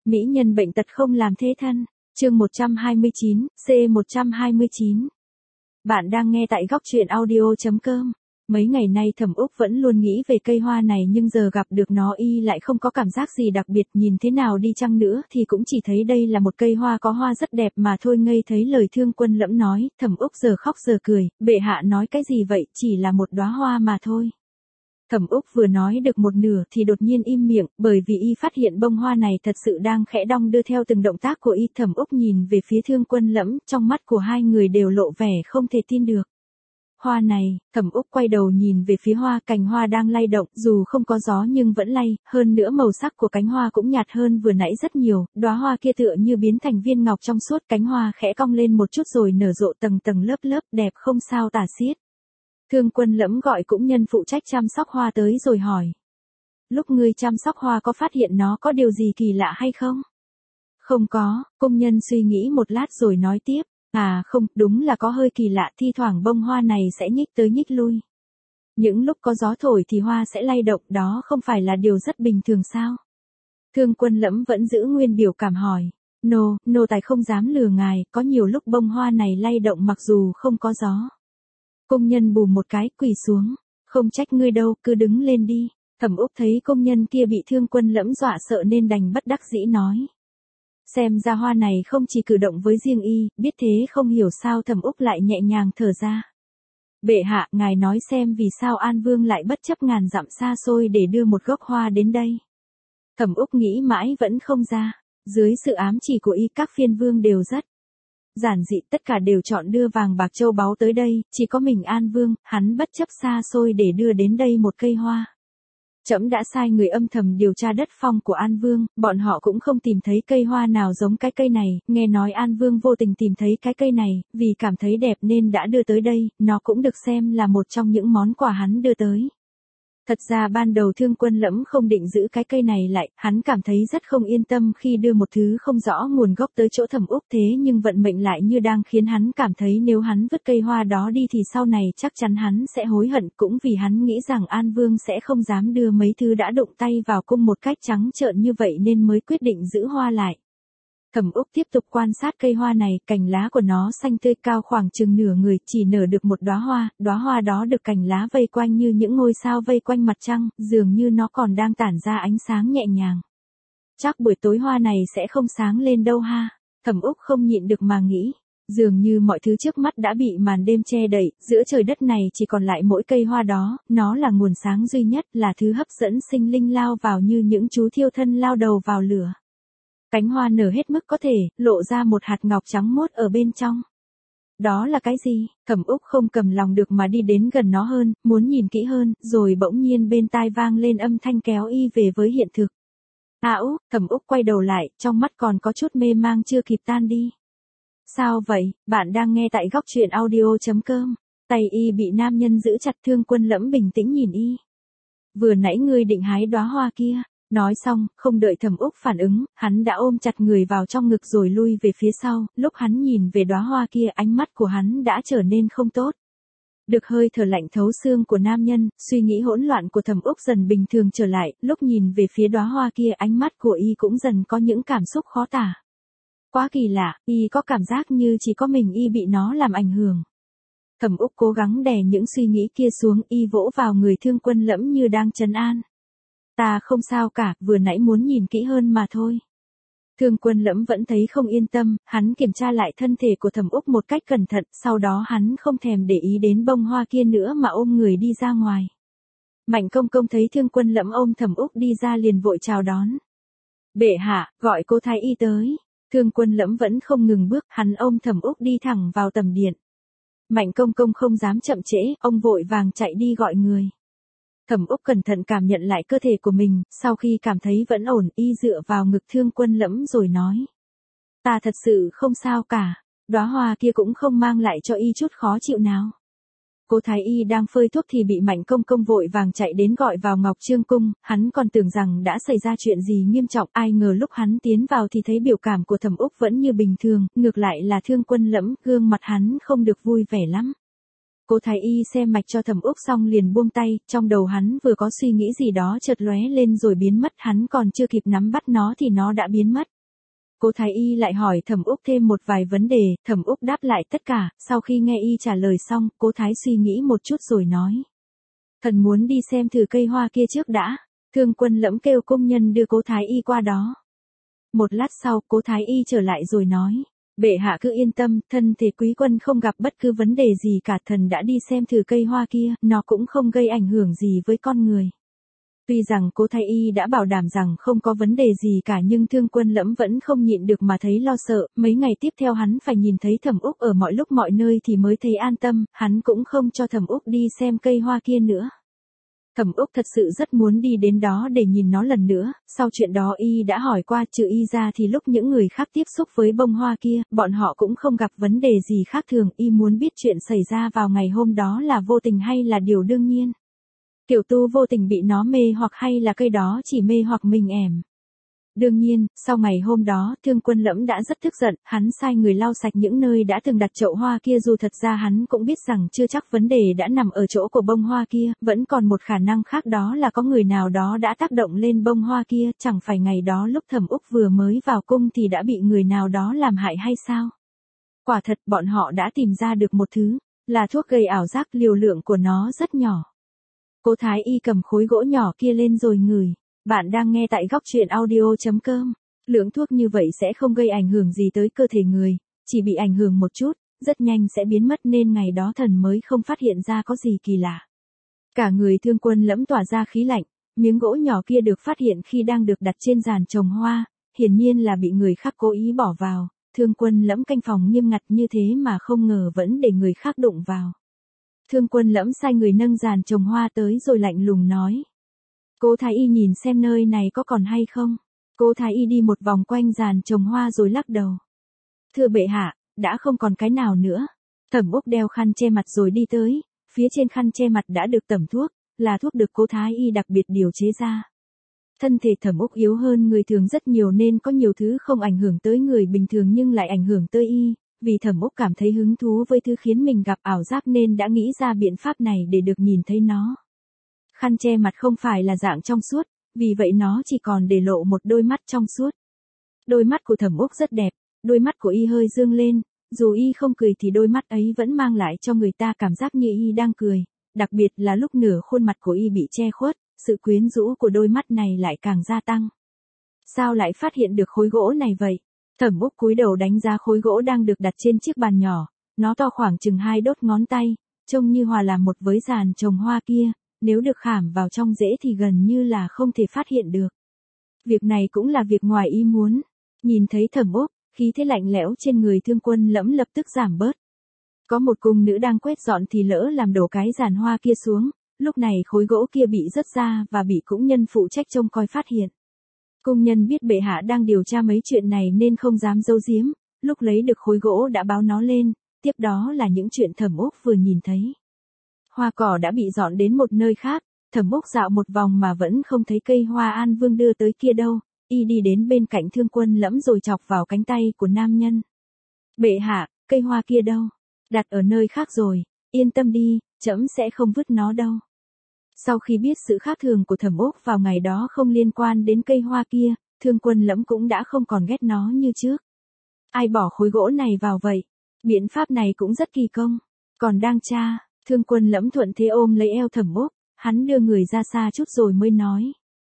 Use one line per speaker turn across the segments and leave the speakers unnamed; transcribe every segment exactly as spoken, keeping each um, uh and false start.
Mỹ nhân bệnh tật không làm thế thân. Chương một trăm hai mươi chín, C một trăm hai mươi chín. Bạn đang nghe tại góc truyện audio chấm com. Mấy ngày nay Thẩm Úc vẫn luôn nghĩ về cây hoa này nhưng giờ gặp được nó y lại không có cảm giác gì đặc biệt, nhìn thế nào đi chăng nữa thì cũng chỉ thấy đây là một cây hoa có hoa rất đẹp mà thôi. Ngây thấy lời Thương Quân Lẫm nói, Thẩm Úc giờ khóc giờ cười, bệ hạ nói cái gì vậy, chỉ là một đóa hoa mà thôi. Thẩm Úc vừa nói được một nửa thì đột nhiên im miệng, bởi vì y phát hiện bông hoa này thật sự đang khẽ đong đưa theo từng động tác của y. Thẩm Úc nhìn về phía Thương Quân Lẫm, trong mắt của hai người đều lộ vẻ không thể tin được. Hoa này, Thẩm Úc quay đầu nhìn về phía hoa, cành hoa đang lay động, dù không có gió nhưng vẫn lay, hơn nữa màu sắc của cánh hoa cũng nhạt hơn vừa nãy rất nhiều, đóa hoa kia tựa như biến thành viên ngọc trong suốt, cánh hoa khẽ cong lên một chút rồi nở rộ tầng tầng lớp lớp, đẹp không sao tả xiết. Thương Quân Lẫm gọi cũng nhân phụ trách chăm sóc hoa tới rồi hỏi. Lúc ngươi chăm sóc hoa có phát hiện nó có điều gì kỳ lạ hay không? Không có, công nhân suy nghĩ một lát rồi nói tiếp. À không, đúng là có hơi kỳ lạ, thi thoảng bông hoa này sẽ nhích tới nhích lui. Những lúc có gió thổi thì hoa sẽ lay động, đó không phải là điều rất bình thường sao? Thương Quân Lẫm vẫn giữ nguyên biểu cảm hỏi. Nô, nô tài không dám lừa ngài, có nhiều lúc bông hoa này lay động mặc dù không có gió. Công nhân bù một cái, quỳ xuống. Không trách ngươi đâu, cứ đứng lên đi. Thẩm Úc thấy công nhân kia bị Thương Quân Lẫm dọa sợ nên đành bất đắc dĩ nói. Xem ra hoa này không chỉ cử động với riêng y, biết thế không hiểu sao Thẩm Úc lại nhẹ nhàng thở ra. Bệ hạ, ngài nói xem vì sao An Vương lại bất chấp ngàn dặm xa xôi để đưa một gốc hoa đến đây. Thẩm Úc nghĩ mãi vẫn không ra. Dưới sự ám chỉ của y, các phiên vương đều rất giản dị, tất cả đều chọn đưa vàng bạc châu báu tới đây, chỉ có mình An Vương, hắn bất chấp xa xôi để đưa đến đây một cây hoa. Trẫm đã sai người âm thầm điều tra đất phong của An Vương, bọn họ cũng không tìm thấy cây hoa nào giống cái cây này, nghe nói An Vương vô tình tìm thấy cái cây này, vì cảm thấy đẹp nên đã đưa tới đây, nó cũng được xem là một trong những món quà hắn đưa tới. Thật ra ban đầu Thương Quân Lẫm không định giữ cái cây này lại, hắn cảm thấy rất không yên tâm khi đưa một thứ không rõ nguồn gốc tới chỗ Thẩm Úc, thế nhưng vận mệnh lại như đang khiến hắn cảm thấy nếu hắn vứt cây hoa đó đi thì sau này chắc chắn hắn sẽ hối hận, cũng vì hắn nghĩ rằng An Vương sẽ không dám đưa mấy thứ đã đụng tay vào cung một cách trắng trợn như vậy nên mới quyết định giữ hoa lại. Thẩm Úc tiếp tục quan sát cây hoa này, cành lá của nó xanh tươi cao khoảng chừng nửa người, chỉ nở được một đóa hoa, đóa hoa đó được cành lá vây quanh như những ngôi sao vây quanh mặt trăng, dường như nó còn đang tản ra ánh sáng nhẹ nhàng. Chắc buổi tối hoa này sẽ không sáng lên đâu ha, Thẩm Úc không nhịn được mà nghĩ. Dường như mọi thứ trước mắt đã bị màn đêm che đậy, giữa trời đất này chỉ còn lại mỗi cây hoa đó, nó là nguồn sáng duy nhất, là thứ hấp dẫn sinh linh lao vào như những chú thiêu thân lao đầu vào lửa. Cánh hoa nở hết mức có thể, lộ ra một hạt ngọc trắng muốt ở bên trong. Đó là cái gì? Thẩm Úc không cầm lòng được mà đi đến gần nó hơn, muốn nhìn kỹ hơn, rồi bỗng nhiên bên tai vang lên âm thanh kéo y về với hiện thực. À Úc, Thẩm Úc quay đầu lại, trong mắt còn có chút mê mang chưa kịp tan đi. Sao vậy? Bạn đang nghe tại góc truyện audio chấm com. Tay y bị nam nhân giữ chặt. Thương Quân Lẫm bình tĩnh nhìn y. Vừa nãy ngươi định hái đóa hoa kia. Nói xong, không đợi Thẩm Úc phản ứng, hắn đã ôm chặt người vào trong ngực rồi lui về phía sau, lúc hắn nhìn về đóa hoa kia ánh mắt của hắn đã trở nên không tốt. Được hơi thở lạnh thấu xương của nam nhân, suy nghĩ hỗn loạn của Thẩm Úc dần bình thường trở lại, lúc nhìn về phía đóa hoa kia ánh mắt của y cũng dần có những cảm xúc khó tả. Quá kỳ lạ, y có cảm giác như chỉ có mình y bị nó làm ảnh hưởng. Thẩm Úc cố gắng đè những suy nghĩ kia xuống, y vỗ vào người Thương Quân Lẫm như đang trấn an. Ta không sao cả, vừa nãy muốn nhìn kỹ hơn mà thôi. Thương Quân Lẫm vẫn thấy không yên tâm, hắn kiểm tra lại thân thể của Thẩm Úc một cách cẩn thận, sau đó hắn không thèm để ý đến bông hoa kia nữa mà ôm người đi ra ngoài. Mạnh Công Công thấy Thương Quân Lẫm ôm Thẩm Úc đi ra liền vội chào đón. Bệ hạ, gọi cô thái y tới. Thương Quân Lẫm vẫn không ngừng bước, hắn ôm Thẩm Úc đi thẳng vào tầm điện. Mạnh Công Công không dám chậm trễ, ông vội vàng chạy đi gọi người. Thẩm Úc cẩn thận cảm nhận lại cơ thể của mình, sau khi cảm thấy vẫn ổn, y dựa vào ngực Thương Quân Lẫm rồi nói. Ta thật sự không sao cả, đóa hoa kia cũng không mang lại cho y chút khó chịu nào. Cô thái y đang phơi thuốc thì bị Mạnh Công Công vội vàng chạy đến gọi vào Ngọc Trương Cung, hắn còn tưởng rằng đã xảy ra chuyện gì nghiêm trọng, ai ngờ lúc hắn tiến vào thì thấy biểu cảm của Thẩm Úc vẫn như bình thường, ngược lại là Thương Quân Lẫm, gương mặt hắn không được vui vẻ lắm. Cô thái y xem mạch cho Thẩm Úc xong liền buông tay, trong đầu hắn vừa có suy nghĩ gì đó chợt lóe lên rồi biến mất, hắn còn chưa kịp nắm bắt nó thì nó đã biến mất. Cố Thái Y lại hỏi Thẩm Úc thêm một vài vấn đề, Thẩm Úc đáp lại tất cả, sau khi nghe y trả lời xong, Cố Thái suy nghĩ một chút rồi nói. Thần muốn đi xem thử cây hoa kia trước đã, Thương Quân Lẫm kêu công nhân đưa Cố Thái Y qua đó. Một lát sau, Cố Thái Y trở lại rồi nói, bệ hạ cứ yên tâm, thân thể quý quân không gặp bất cứ vấn đề gì cả, thần đã đi xem thử cây hoa kia, nó cũng không gây ảnh hưởng gì với con người. Tuy rằng Cố Thái Y đã bảo đảm rằng không có vấn đề gì cả nhưng Thương Quân Lẫm vẫn không nhịn được mà thấy lo sợ, mấy ngày tiếp theo hắn phải nhìn thấy Thẩm Úc ở mọi lúc mọi nơi thì mới thấy an tâm, hắn cũng không cho Thẩm Úc đi xem cây hoa kia nữa. Thẩm Úc thật sự rất muốn đi đến đó để nhìn nó lần nữa, sau chuyện đó y đã hỏi qua, trừ y ra thì lúc những người khác tiếp xúc với bông hoa kia, bọn họ cũng không gặp vấn đề gì khác thường, y muốn biết chuyện xảy ra vào ngày hôm đó là vô tình hay là điều đương nhiên. Kiểu tu vô tình bị nó mê hoặc hay là cây đó chỉ mê hoặc mình ẻm. Đương nhiên, sau ngày hôm đó, Thương Quân Lẫm đã rất tức giận, hắn sai người lau sạch những nơi đã từng đặt chậu hoa kia dù thật ra hắn cũng biết rằng chưa chắc vấn đề đã nằm ở chỗ của bông hoa kia, vẫn còn một khả năng khác đó là có người nào đó đã tác động lên bông hoa kia, chẳng phải ngày đó lúc Thẩm Úc vừa mới vào cung thì đã bị người nào đó làm hại hay sao? Quả thật bọn họ đã tìm ra được một thứ, là thuốc gây ảo giác, liều lượng của nó rất nhỏ. Cố Thái Y cầm khối gỗ nhỏ kia lên rồi ngửi. Bạn đang nghe tại góc truyện audio chấm com. Lượng thuốc như vậy sẽ không gây ảnh hưởng gì tới cơ thể người, chỉ bị ảnh hưởng một chút, rất nhanh sẽ biến mất nên ngày đó thần mới không phát hiện ra có gì kỳ lạ. Cả người Thương Quân Lẫm tỏa ra khí lạnh, miếng gỗ nhỏ kia được phát hiện khi đang được đặt trên giàn trồng hoa, hiển nhiên là bị người khác cố ý bỏ vào, Thương Quân Lẫm canh phòng nghiêm ngặt như thế mà không ngờ vẫn để người khác đụng vào. Thương Quân Lẫm sai người nâng giàn trồng hoa tới rồi lạnh lùng nói. Cố Thái Y nhìn xem nơi này có còn hay không. Cố Thái Y đi một vòng quanh giàn trồng hoa rồi lắc đầu. Thưa bệ hạ, đã không còn cái nào nữa. Thẩm Úc đeo khăn che mặt rồi đi tới, phía trên khăn che mặt đã được tẩm thuốc, là thuốc được Cố Thái Y đặc biệt điều chế ra. Thân thể Thẩm Úc yếu hơn người thường rất nhiều nên có nhiều thứ không ảnh hưởng tới người bình thường nhưng lại ảnh hưởng tới y, vì Thẩm Úc cảm thấy hứng thú với thứ khiến mình gặp ảo giác nên đã nghĩ ra biện pháp này để được nhìn thấy nó. Khăn che mặt không phải là dạng trong suốt, vì vậy nó chỉ còn để lộ một đôi mắt trong suốt. Đôi mắt của Thẩm Úc rất đẹp, đôi mắt của y hơi dương lên, dù y không cười thì đôi mắt ấy vẫn mang lại cho người ta cảm giác như y đang cười, đặc biệt là lúc nửa khuôn mặt của y bị che khuất, sự quyến rũ của đôi mắt này lại càng gia tăng. Sao lại phát hiện được khối gỗ này vậy? Thẩm Úc cúi đầu đánh giá khối gỗ đang được đặt trên chiếc bàn nhỏ, nó to khoảng chừng hai đốt ngón tay, trông như hòa làm một với giàn trồng hoa kia. Nếu được khảm vào trong rễ thì gần như là không thể phát hiện được. Việc này cũng là việc ngoài ý muốn. Nhìn thấy Thẩm Úc, khí thế lạnh lẽo trên người Thương Quân Lẫm lập tức giảm bớt. Có một cung nữ đang quét dọn thì lỡ làm đổ cái giàn hoa kia xuống, lúc này khối gỗ kia bị rớt ra và bị cũng nhân phụ trách trông coi phát hiện. Cung nhân biết bệ hạ đang điều tra mấy chuyện này nên không dám giấu giếm, lúc lấy được khối gỗ đã báo nó lên, tiếp đó là những chuyện Thẩm Úc vừa nhìn thấy. Hoa cỏ đã bị dọn đến một nơi khác, Thẩm Úc dạo một vòng mà vẫn không thấy cây hoa An Vương đưa tới kia đâu, y đi đến bên cạnh Thương Quân Lẫm rồi chọc vào cánh tay của nam nhân. Bệ hạ, cây hoa kia đâu? Đặt ở nơi khác rồi, yên tâm đi, trẫm sẽ không vứt nó đâu. Sau khi biết sự khác thường của Thẩm Úc vào ngày đó không liên quan đến cây hoa kia, Thương Quân Lẫm cũng đã không còn ghét nó như trước. Ai bỏ khối gỗ này vào vậy? Biện pháp này cũng rất kỳ công, còn đang tra. Thương Quân Lẫm thuận thế ôm lấy eo Thẩm Úc, hắn đưa người ra xa chút rồi mới nói.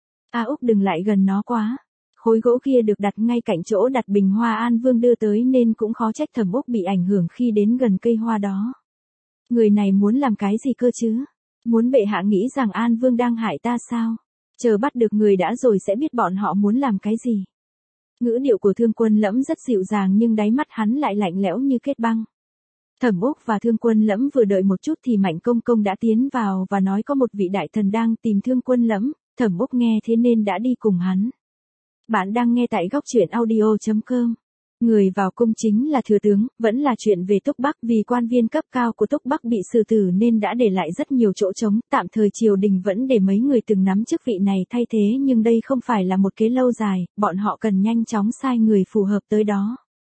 A Úc đừng lại gần nó quá. Khối gỗ kia được đặt ngay cạnh chỗ đặt bình hoa An Vương đưa tới nên cũng khó trách Thẩm Úc bị ảnh hưởng khi đến gần cây hoa đó. Người này muốn làm cái gì cơ chứ? Muốn bệ hạ nghĩ rằng An Vương đang hại ta sao? Chờ bắt được người đã rồi sẽ biết bọn họ muốn làm cái gì. Ngữ điệu của Thương Quân Lẫm rất dịu dàng nhưng đáy mắt hắn lại lạnh lẽo như kết băng. Thẩm Úc và Thương Quân Lẫm vừa đợi một chút thì Mạnh Công Công đã tiến vào và nói có một vị đại thần đang tìm Thương Quân Lẫm, Thẩm Úc nghe thế nên đã đi cùng hắn. Bạn đang nghe tại góc truyện audio chấm com. Người vào cung chính là thừa tướng, vẫn là chuyện về Túc Bắc vì quan viên cấp cao của Túc Bắc bị xử tử nên đã để lại rất nhiều chỗ trống, tạm thời triều đình vẫn để mấy người từng nắm chức vị này thay thế nhưng đây không phải là một kế lâu dài, bọn họ cần nhanh chóng sai người phù hợp tới đó.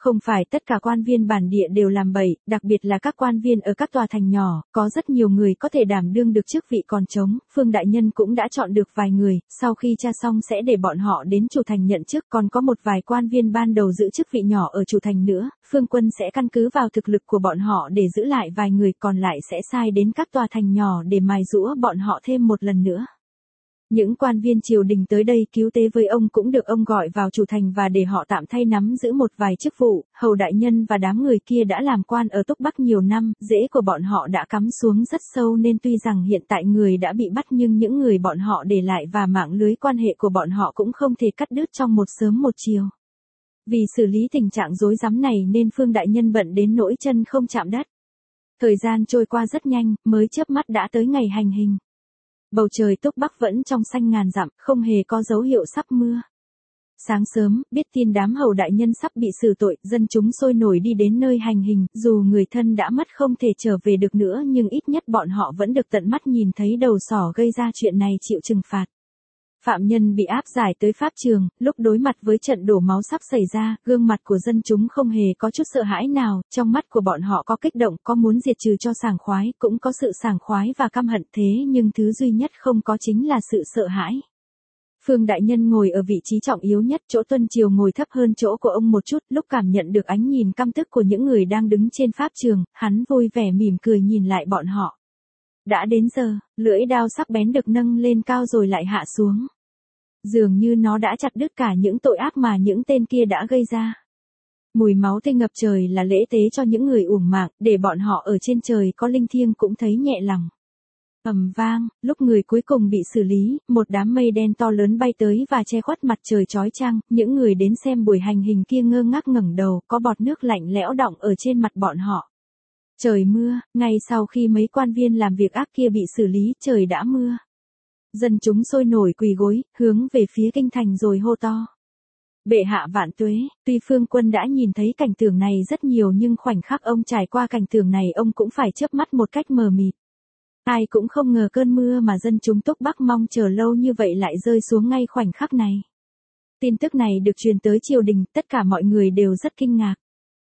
Không phải tất cả quan viên bản địa đều làm bậy, đặc biệt là các quan viên ở các tòa thành nhỏ, có rất nhiều người có thể đảm đương được chức vị còn trống, Phương đại nhân cũng đã chọn được vài người, sau khi tra xong sẽ để bọn họ đến chủ thành nhận chức, còn có một vài quan viên ban đầu giữ chức vị nhỏ ở chủ thành nữa, Phương quân sẽ căn cứ vào thực lực của bọn họ để giữ lại vài người, còn lại sẽ sai đến các tòa thành nhỏ để mài giũa bọn họ thêm một lần nữa. Những quan viên triều đình tới đây cứu tế với ông cũng được ông gọi vào chủ thành và để họ tạm thay nắm giữ một vài chức vụ, Hầu đại nhân và đám người kia đã làm quan ở Túc Bắc nhiều năm, rễ của bọn họ đã cắm xuống rất sâu nên tuy rằng hiện tại người đã bị bắt nhưng những người bọn họ để lại và mạng lưới quan hệ của bọn họ cũng không thể cắt đứt trong một sớm một chiều. Vì xử lý tình trạng rối rắm này nên Phương đại nhân bận đến nỗi chân không chạm đất. Thời gian trôi qua rất nhanh, mới chớp mắt đã tới ngày hành hình. Bầu trời Túc Bắc vẫn trong xanh ngàn dặm, không hề có dấu hiệu sắp mưa. Sáng sớm, biết tin đám Hầu đại nhân sắp bị xử tội, dân chúng sôi nổi đi đến nơi hành hình, dù người thân đã mất không thể trở về được nữa nhưng ít nhất bọn họ vẫn được tận mắt nhìn thấy đầu sỏ gây ra chuyện này chịu trừng phạt. Phạm nhân bị áp giải tới pháp trường, lúc đối mặt với trận đổ máu sắp xảy ra, gương mặt của dân chúng không hề có chút sợ hãi nào, trong mắt của bọn họ có kích động, có muốn diệt trừ cho sảng khoái, cũng có sự sảng khoái và căm hận, thế nhưng thứ duy nhất không có chính là sự sợ hãi. Phương đại nhân ngồi ở vị trí trọng yếu nhất, chỗ Tuân Triều ngồi thấp hơn chỗ của ông một chút, lúc cảm nhận được ánh nhìn căm tức của những người đang đứng trên pháp trường, hắn vui vẻ mỉm cười nhìn lại bọn họ. Đã đến giờ, lưỡi đao sắc bén được nâng lên cao rồi lại hạ xuống. Dường như nó đã chặt đứt cả những tội ác mà những tên kia đã gây ra. Mùi máu tươi ngập trời là lễ tế cho những người uổng mạng, để bọn họ ở trên trời có linh thiêng cũng thấy nhẹ lòng. Ầm vang, lúc người cuối cùng bị xử lý, một đám mây đen to lớn bay tới và che khuất mặt trời chói chang, những người đến xem buổi hành hình kia ngơ ngác ngẩng đầu, có bọt nước lạnh lẽo đọng ở trên mặt bọn họ. Trời mưa, ngay sau khi mấy quan viên làm việc ác kia bị xử lý, trời đã mưa. Dân chúng sôi nổi quỳ gối, hướng về phía kinh thành rồi hô to. Bệ hạ vạn tuế, tuy Phương quân đã nhìn thấy cảnh tượng này rất nhiều nhưng khoảnh khắc ông trải qua cảnh tượng này ông cũng phải chớp mắt một cách mờ mịt. Ai cũng không ngờ cơn mưa mà dân chúng Túc Bắc mong chờ lâu như vậy lại rơi xuống ngay khoảnh khắc này. Tin tức này được truyền tới triều đình, tất cả mọi người đều rất kinh ngạc.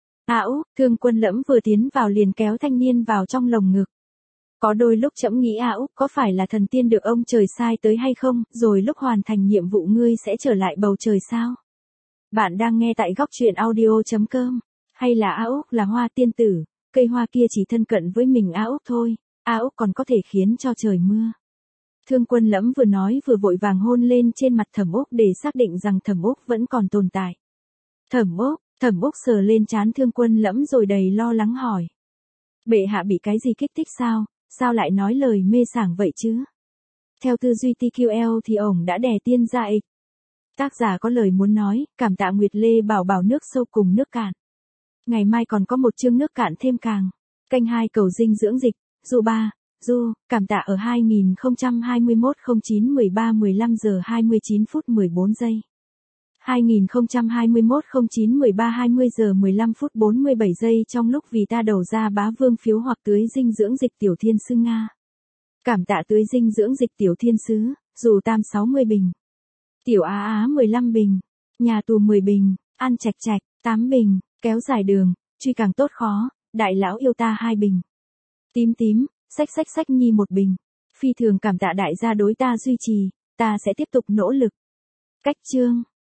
Ảo, Thương Quân Lẫm vừa tiến vào liền kéo thanh niên vào trong lồng ngực. Có đôi lúc trẫm nghĩ ảo, có phải là thần tiên được ông trời sai tới hay không, rồi lúc hoàn thành nhiệm vụ ngươi sẽ trở lại bầu trời sao? Bạn đang nghe tại góc truyện audio chấm com, hay là ảo là hoa tiên tử, cây hoa kia chỉ thân cận với mình ảo thôi, ảo còn có thể khiến cho trời mưa. Thương Quân Lẫm vừa nói vừa vội vàng hôn lên trên mặt Thẩm Úc để xác định rằng Thẩm Úc vẫn còn tồn tại. Thẩm Úc, Thẩm Úc sờ lên trán Thương Quân Lẫm rồi đầy lo lắng hỏi. Bệ hạ bị cái gì kích thích sao, sao lại nói lời mê sảng vậy chứ? Theo tư duy tê quy lờ thì ổng đã đè tiên ra ịch. Tác giả có lời muốn nói, cảm tạ Nguyệt Lê bảo bảo nước sâu cùng nước cạn. Ngày mai còn có một chương nước cạn thêm càng. Kênh hai cầu dinh dưỡng dịch, Du ba, Du, cảm tạ ở hai nghìn không trăm hai mươi mốt không chín mười ba mười lăm giờ hai mươi chín phút mười bốn giây. hai nghìn không trăm hai mươi mốt không chín mười ba hai mươi giờ mười lăm phút bốn mươi bảy giây trong lúc vì ta đầu ra bá vương phiếu hoặc tưới dinh dưỡng dịch tiểu thiên sứ Nga. Cảm tạ tưới dinh dưỡng dịch tiểu thiên sứ, dù tam sáu mươi bình. Tiểu Á Á mười lăm bình. Nhà tù mười bình, ăn chạch chạch, tám bình, kéo dài đường, truy càng tốt khó, đại lão yêu ta hai bình. Tím tím, sách sách sách nhi một bình. Phi thường cảm tạ đại gia đối ta duy trì, ta sẽ tiếp tục nỗ lực. Cách chương.